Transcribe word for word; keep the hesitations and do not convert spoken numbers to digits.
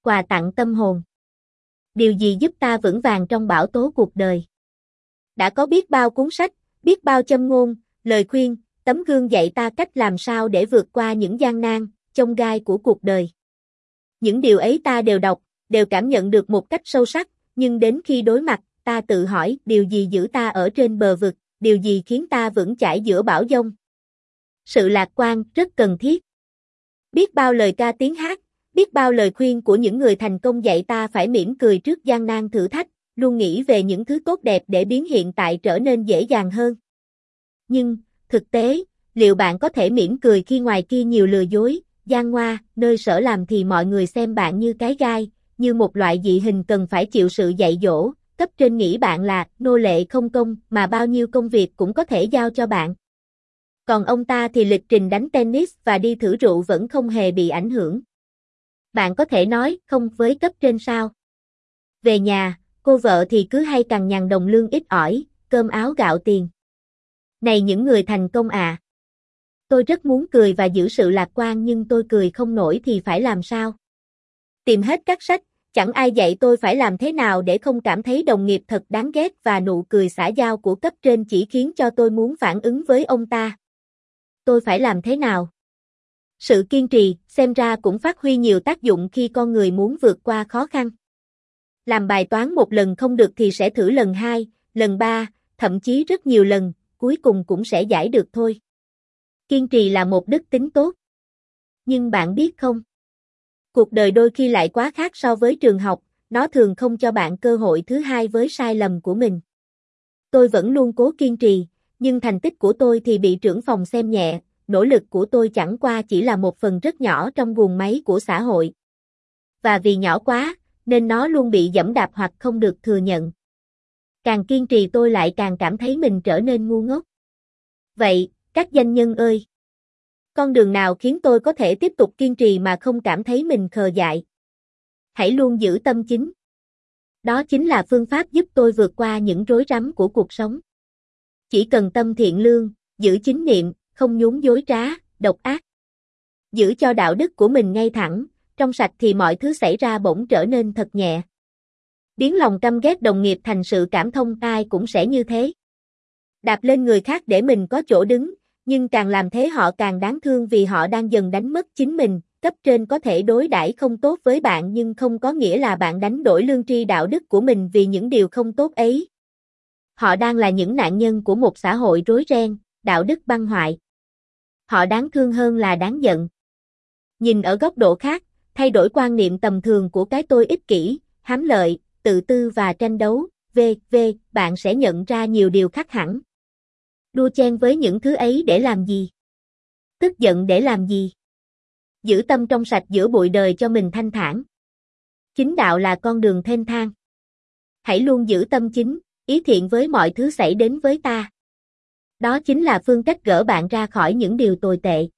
quà tặng tâm hồn. Điều gì giúp ta vững vàng trong bão tố cuộc đời? Đã có biết bao cuốn sách, biết bao châm ngôn, lời khuyên, tấm gương dạy ta cách làm sao để vượt qua những gian nan, chông gai của cuộc đời. Những điều ấy ta đều đọc, đều cảm nhận được một cách sâu sắc, nhưng đến khi đối mặt, ta tự hỏi điều gì giữ ta ở trên bờ vực, điều gì khiến ta vững chãi giữa bão giông. Sự lạc quan rất cần thiết. Biết bao lời ca tiếng hát, biết bao lời khuyên của những người thành công dạy ta phải mỉm cười trước gian nan thử thách, luôn nghĩ về những thứ tốt đẹp để biến hiện tại trở nên dễ dàng hơn. Nhưng, thực tế, liệu bạn có thể mỉm cười khi ngoài kia nhiều lừa dối, gian ngoa, nơi sở làm thì mọi người xem bạn như cái gai, như một loại dị hình cần phải chịu sự dạy dỗ, cấp trên nghĩ bạn là nô lệ không công mà bao nhiêu công việc cũng có thể giao cho bạn. Còn ông ta thì lịch trình đánh tennis và đi thử rượu vẫn không hề bị ảnh hưởng. Bạn có thể nói không với cấp trên sao? Về nhà, cô vợ thì cứ hay cằn nhằn đồng lương ít ỏi, cơm áo gạo tiền. Này những người thành công à! Tôi rất muốn cười và giữ sự lạc quan nhưng tôi cười không nổi thì phải làm sao? Tìm hết các sách, chẳng ai dạy tôi phải làm thế nào để không cảm thấy đồng nghiệp thật đáng ghét và nụ cười xã giao của cấp trên chỉ khiến cho tôi muốn phản ứng với ông ta. Tôi phải làm thế nào? Sự kiên trì, xem ra cũng phát huy nhiều tác dụng khi con người muốn vượt qua khó khăn. Làm bài toán một lần không được thì sẽ thử lần hai, lần ba, thậm chí rất nhiều lần, cuối cùng cũng sẽ giải được thôi. Kiên trì là một đức tính tốt. Nhưng bạn biết không? Cuộc đời đôi khi lại quá khác so với trường học, nó thường không cho bạn cơ hội thứ hai với sai lầm của mình. Tôi vẫn luôn cố kiên trì, nhưng thành tích của tôi thì bị trưởng phòng xem nhẹ, nỗ lực của tôi chẳng qua chỉ là một phần rất nhỏ trong guồng máy của xã hội. Và vì nhỏ quá, nên nó luôn bị giẫm đạp hoặc không được thừa nhận. Càng kiên trì tôi lại càng cảm thấy mình trở nên ngu ngốc. Vậy, các doanh nhân ơi! Con đường nào khiến tôi có thể tiếp tục kiên trì mà không cảm thấy mình khờ dại? Hãy luôn giữ tâm chính. Đó chính là phương pháp giúp tôi vượt qua những rối rắm của cuộc sống. Chỉ cần tâm thiện lương, giữ chính niệm, không nhún dối trá, độc ác. Giữ cho đạo đức của mình ngay thẳng, trong sạch thì mọi thứ xảy ra bỗng trở nên thật nhẹ. Biến lòng căm ghét đồng nghiệp thành sự cảm thông, ai cũng sẽ như thế. Đạp lên người khác để mình có chỗ đứng, nhưng càng làm thế họ càng đáng thương vì họ đang dần đánh mất chính mình. Cấp trên có thể đối đãi không tốt với bạn nhưng không có nghĩa là bạn đánh đổi lương tri đạo đức của mình vì những điều không tốt ấy. Họ đang là những nạn nhân của một xã hội rối ren, đạo đức băng hoại. Họ đáng thương hơn là đáng giận. Nhìn ở góc độ khác, thay đổi quan niệm tầm thường của cái tôi ích kỷ, hám lợi, tự tư và tranh đấu, vân vân, bạn sẽ nhận ra nhiều điều khác hẳn. Đua chen với những thứ ấy để làm gì? Tức giận để làm gì? Giữ tâm trong sạch giữa bụi đời cho mình thanh thản. Chính đạo là con đường thênh thang. Hãy luôn giữ tâm chính, ý thiện với mọi thứ xảy đến với ta. Đó chính là phương cách gỡ bạn ra khỏi những điều tồi tệ.